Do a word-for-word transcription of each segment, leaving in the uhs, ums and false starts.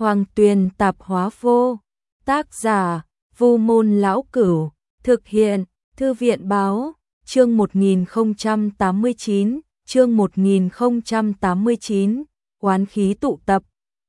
Hoàng Tuyền Tạp Hóa Vô. Tác giả: Vu Môn Lão Cửu. Thực hiện: Thư viện Báo. Chương một nghìn không trăm tám mươi chín, chương một nghìn không trăm tám mươi chín, oán khí tụ tập.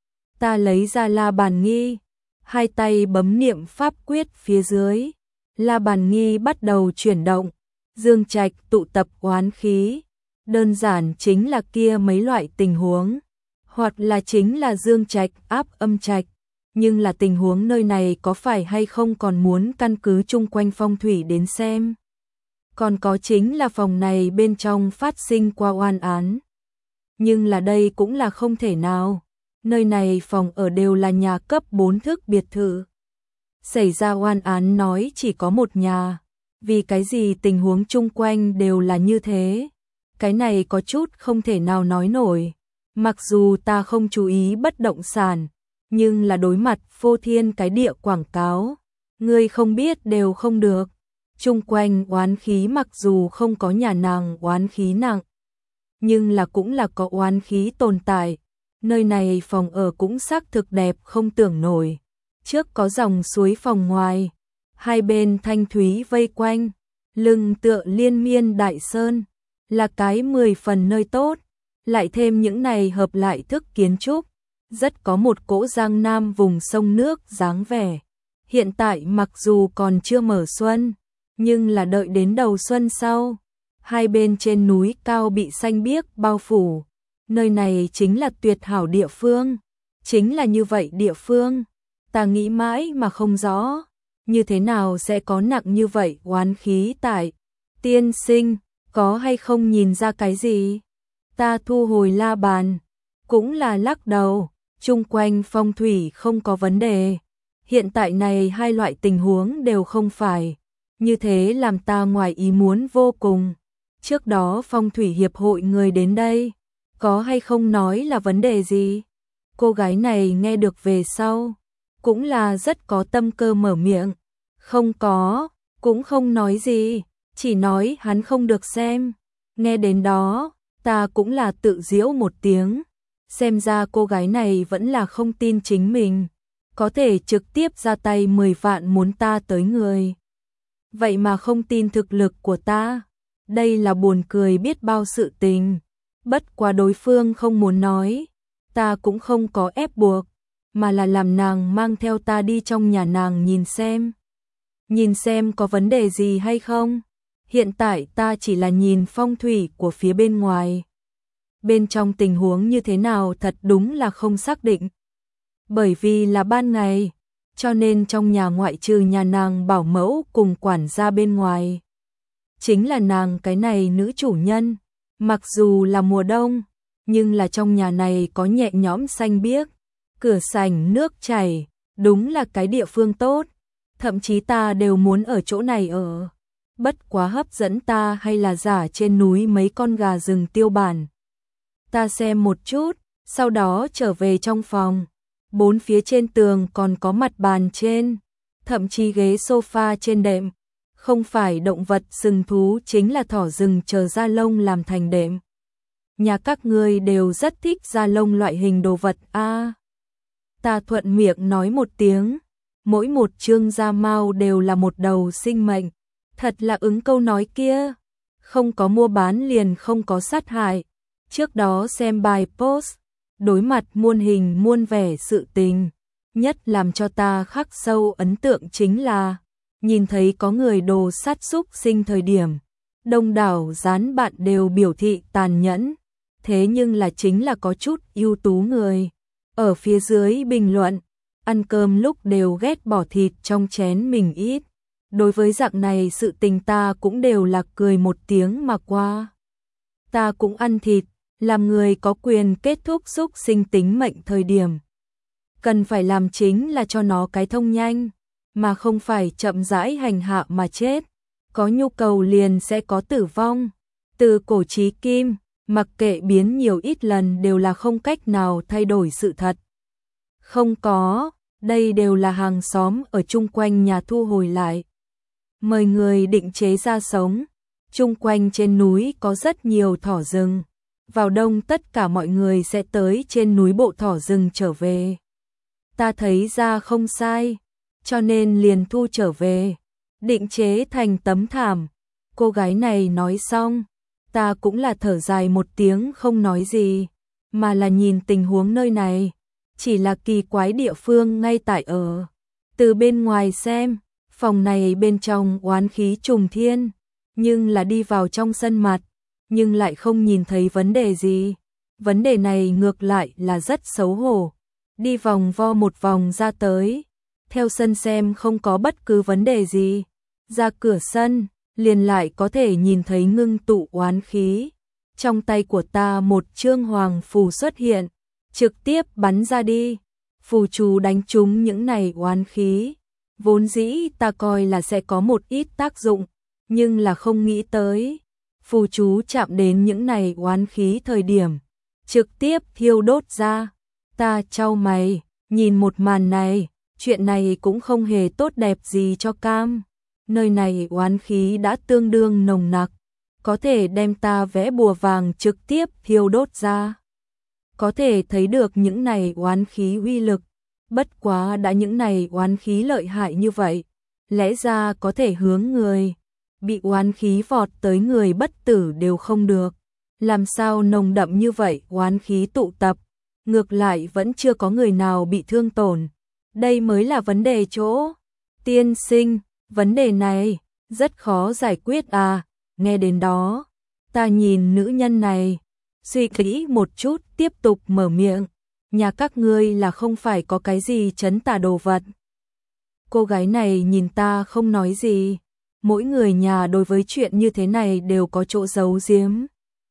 Ta lấy ra La Bàn Nghi, hai tay bấm niệm pháp quyết phía dưới. La Bàn Nghi bắt đầu chuyển động, dương trạch tụ tập oán khí. Đơn giản chính là kia mấy loại tình huống, hoặc là chính là dương trạch áp âm trạch. Nhưng là tình huống nơi này có phải hay không còn muốn căn cứ chung quanh phong thủy đến xem. Còn có chính là phòng này bên trong phát sinh qua oan án. Nhưng là đây cũng là không thể nào. Nơi này phòng ở đều là nhà cấp bốn thức biệt thự. Xảy ra oan án nói chỉ có một nhà. Vì cái gì tình huống chung quanh đều là như thế? Cái này có chút không thể nào nói nổi. Mặc dù ta không chú ý bất động sản, nhưng là đối mặt phô thiên cái địa quảng cáo, người không biết đều không được. Chung quanh oán khí mặc dù không có nhà nàng oán khí nặng, nhưng là cũng là có oán khí tồn tại. Nơi này phòng ở cũng xác thực đẹp không tưởng nổi. Trước có dòng suối phòng ngoài, hai bên thanh thúy vây quanh, lưng tựa liên miên đại sơn, là cái mười phần nơi tốt. Lại thêm những này hợp lại thức kiến trúc, rất có một cỗ Giang Nam vùng sông nước dáng vẻ. Hiện tại mặc dù còn chưa mở xuân, nhưng là đợi đến đầu xuân sau, hai bên trên núi cao bị xanh biếc bao phủ. Nơi này chính là tuyệt hảo địa phương. Chính là như vậy địa phương, ta nghĩ mãi mà không rõ, như thế nào sẽ có nặng như vậy oán khí tại. Tiên sinh, có hay không nhìn ra cái gì? Ta thu hồi la bàn, cũng là lắc đầu, chung quanh phong thủy không có vấn đề. Hiện tại này hai loại tình huống đều không phải, như thế làm ta ngoài ý muốn vô cùng. Trước đó phong thủy hiệp hội người đến đây, có hay không nói là vấn đề gì? Cô gái này nghe được về sau, cũng là rất có tâm cơ mở miệng. Không có, cũng không nói gì, chỉ nói hắn không được xem. Nghe đến đó, ta cũng là tự giễu một tiếng. Xem ra cô gái này vẫn là không tin chính mình, có thể trực tiếp ra tay mười vạn muốn ta tới người. Vậy mà không tin thực lực của ta, đây là buồn cười biết bao sự tình. Bất quá đối phương không muốn nói, ta cũng không có ép buộc, mà là làm nàng mang theo ta đi trong nhà nàng nhìn xem. Nhìn xem có vấn đề gì hay không. Hiện tại ta chỉ là nhìn phong thủy của phía bên ngoài. Bên trong tình huống như thế nào thật đúng là không xác định. Bởi vì là ban ngày, cho nên trong nhà ngoại trừ nhà nàng bảo mẫu cùng quản gia bên ngoài, chính là nàng cái này nữ chủ nhân. Mặc dù là mùa đông, nhưng là trong nhà này có nhẹ nhõm xanh biếc, cửa sảnh nước chảy, đúng là cái địa phương tốt. Thậm chí ta đều muốn ở chỗ này ở. Bất quá hấp dẫn ta hay là giả trên núi mấy con gà rừng tiêu bản. Ta xem một chút, sau đó trở về trong phòng. Bốn phía trên tường còn có mặt bàn trên, thậm chí ghế sofa trên đệm. Không phải động vật sừng thú chính là thỏ rừng chờ da lông làm thành đệm. Nhà các ngươi đều rất thích da lông loại hình đồ vật a. À, ta thuận miệng nói một tiếng, mỗi một chương da mao đều là một đầu sinh mệnh. Thật là ứng câu nói kia, không có mua bán liền không có sát hại. Trước đó xem bài post, đối mặt muôn hình muôn vẻ sự tình, nhất làm cho ta khắc sâu ấn tượng chính là nhìn thấy có người đồ sát súc sinh thời điểm, đông đảo gián bạn đều biểu thị tàn nhẫn. Thế nhưng là chính là có chút ưu tú người ở phía dưới bình luận, ăn cơm lúc đều ghét bỏ thịt trong chén mình ít. Đối với dạng này sự tình ta cũng đều là cười một tiếng mà qua. Ta cũng ăn thịt, làm người có quyền kết thúc xúc sinh tính mệnh thời điểm. Cần phải làm chính là cho nó cái thông nhanh, mà không phải chậm rãi hành hạ mà chết. Có nhu cầu liền sẽ có tử vong. Từ cổ chí kim, mặc kệ biến nhiều ít lần đều là không cách nào thay đổi sự thật. Không có, đây đều là hàng xóm ở chung quanh nhà thu hồi lại. Mời người định chế ra sống. Chung quanh trên núi có rất nhiều thỏ rừng. Vào đông tất cả mọi người sẽ tới trên núi bộ thỏ rừng trở về. ta thấy ra không sai, cho nên liền thu trở về, định chế thành tấm thảm. Cô gái này nói xong, ta cũng là thở dài một tiếng không nói gì, mà là nhìn tình huống nơi này, chỉ là kỳ quái địa phương ngay tại ở. Từ bên ngoài xem, phòng này bên trong oán khí trùng thiên, nhưng là đi vào trong sân mặt, nhưng lại không nhìn thấy vấn đề gì. Vấn đề này ngược lại là rất xấu hổ. Đi vòng vo một vòng ra tới, theo sân xem không có bất cứ vấn đề gì. Ra cửa sân, liền lại có thể nhìn thấy ngưng tụ oán khí. Trong tay của ta một chương hoàng phù xuất hiện, trực tiếp bắn ra đi. Phù chú đánh trúng những này oán khí. Vốn dĩ ta coi là sẽ có một ít tác dụng, nhưng là không nghĩ tới. Phù chú chạm đến những này oán khí thời điểm, trực tiếp thiêu đốt ra. Ta chau mày, nhìn một màn này, chuyện này cũng không hề tốt đẹp gì cho cam. Nơi này oán khí đã tương đương nồng nặc, có thể đem ta vẽ bùa vàng trực tiếp thiêu đốt ra. Có thể thấy được những này oán khí uy lực, bất quá đã những này oán khí lợi hại như vậy, lẽ ra có thể hướng người bị oán khí vọt tới người bất tử đều không được. Làm sao nồng đậm như vậy oán khí tụ tập, ngược lại vẫn chưa có người nào bị thương tổn. Đây mới là vấn đề chỗ. Tiên sinh, vấn đề này rất khó giải quyết à? Nghe đến đó, ta nhìn nữ nhân này, suy nghĩ một chút tiếp tục mở miệng. Nhà các ngươi là không phải có cái gì trấn tà đồ vật. Cô gái này nhìn ta không nói gì. Mỗi người nhà đối với chuyện như thế này đều có chỗ giấu giếm.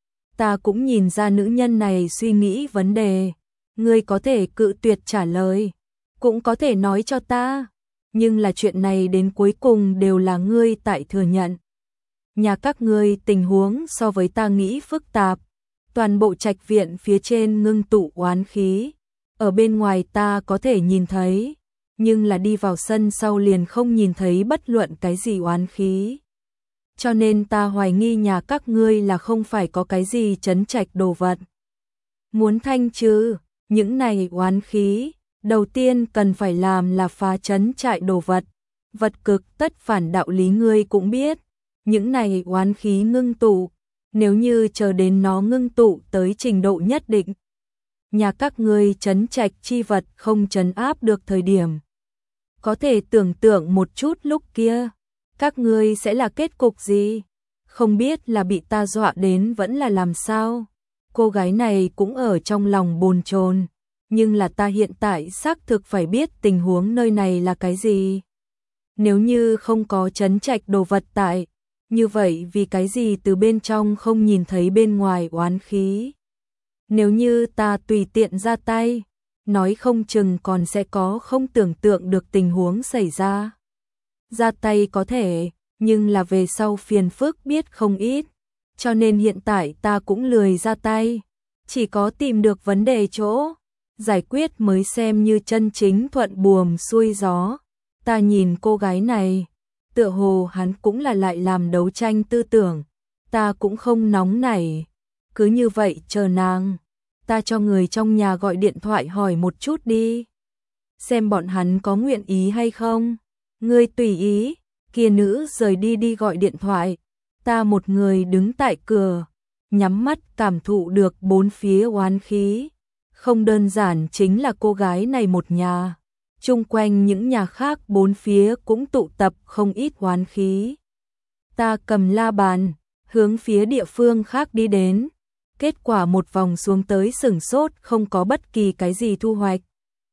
Ta cũng nhìn ra nữ nhân này suy nghĩ vấn đề. Ngươi có thể cự tuyệt trả lời, cũng có thể nói cho ta. Nhưng là chuyện này đến cuối cùng đều là ngươi tại thừa nhận. Nhà các ngươi tình huống so với ta nghĩ phức tạp. Toàn bộ trạch viện phía trên ngưng tụ oán khí. Ở bên ngoài ta có thể nhìn thấy, nhưng là đi vào sân sau liền không nhìn thấy bất luận cái gì oán khí. Cho nên ta hoài nghi nhà các ngươi là không phải có cái gì trấn trạch đồ vật. Muốn thanh trừ những này oán khí, đầu tiên cần phải làm là phá trấn trại đồ vật. Vật cực tất phản đạo lý ngươi cũng biết. Những này oán khí ngưng tụ, nếu như chờ đến nó ngưng tụ tới trình độ nhất định, nhà các ngươi trấn trạch chi vật không trấn áp được thời điểm. Có thể tưởng tượng một chút lúc kia, các ngươi sẽ là kết cục gì? Không biết là bị ta dọa đến vẫn là làm sao? Cô gái này cũng ở trong lòng bồn chồn, nhưng là ta hiện tại xác thực phải biết tình huống nơi này là cái gì. Nếu như không có trấn trạch đồ vật tại, như vậy vì cái gì từ bên trong không nhìn thấy bên ngoài oán khí? Nếu như ta tùy tiện ra tay, nói không chừng còn sẽ có không tưởng tượng được tình huống xảy ra. Ra tay có thể, nhưng là về sau phiền phức biết không ít, cho nên hiện tại ta cũng lười ra tay, chỉ có tìm được vấn đề chỗ, giải quyết mới xem như chân chính thuận buồm xuôi gió. Ta nhìn cô gái này, tựa hồ hắn cũng là lại làm đấu tranh tư tưởng, ta cũng không nóng nảy, cứ như vậy chờ nàng. Ta cho người trong nhà gọi điện thoại hỏi một chút đi, xem bọn hắn có nguyện ý hay không. Ngươi tùy ý. Kia nữ rời đi đi gọi điện thoại. Ta một người đứng tại cửa, nhắm mắt cảm thụ được bốn phía oán khí. Không đơn giản chính là cô gái này một nhà, chung quanh những nhà khác bốn phía cũng tụ tập không ít oán khí. Ta cầm la bàn, hướng phía địa phương khác đi đến. Kết quả một vòng xuống tới sửng sốt, không có bất kỳ cái gì thu hoạch.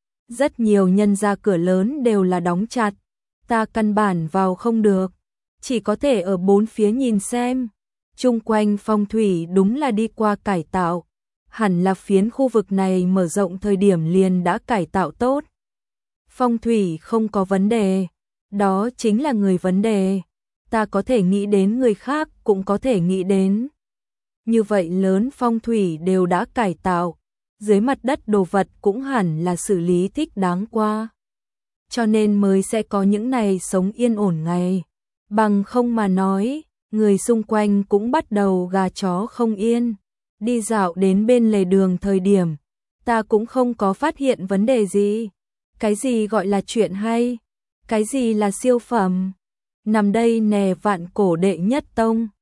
Rất nhiều nhân gia cửa lớn đều là đóng chặt, ta căn bản vào không được, chỉ có thể ở bốn phía nhìn xem. Chung quanh phong thủy đúng là đi qua cải tạo, hẳn là phiến khu vực này mở rộng thời điểm liền đã cải tạo tốt. Phong thủy không có vấn đề, đó chính là người vấn đề. Ta có thể nghĩ đến người khác cũng có thể nghĩ đến. Như vậy lớn phong thủy đều đã cải tạo, dưới mặt đất đồ vật cũng hẳn là xử lý thích đáng qua. Cho nên mới sẽ có những này sống yên ổn ngày. Bằng không mà nói, người xung quanh cũng bắt đầu gà chó không yên. Đi dạo đến bên lề đường thời điểm, ta cũng không có phát hiện vấn đề gì. Cái gì gọi là chuyện hay? Cái gì là siêu phẩm? Nằm đây nè vạn cổ đệ nhất tông.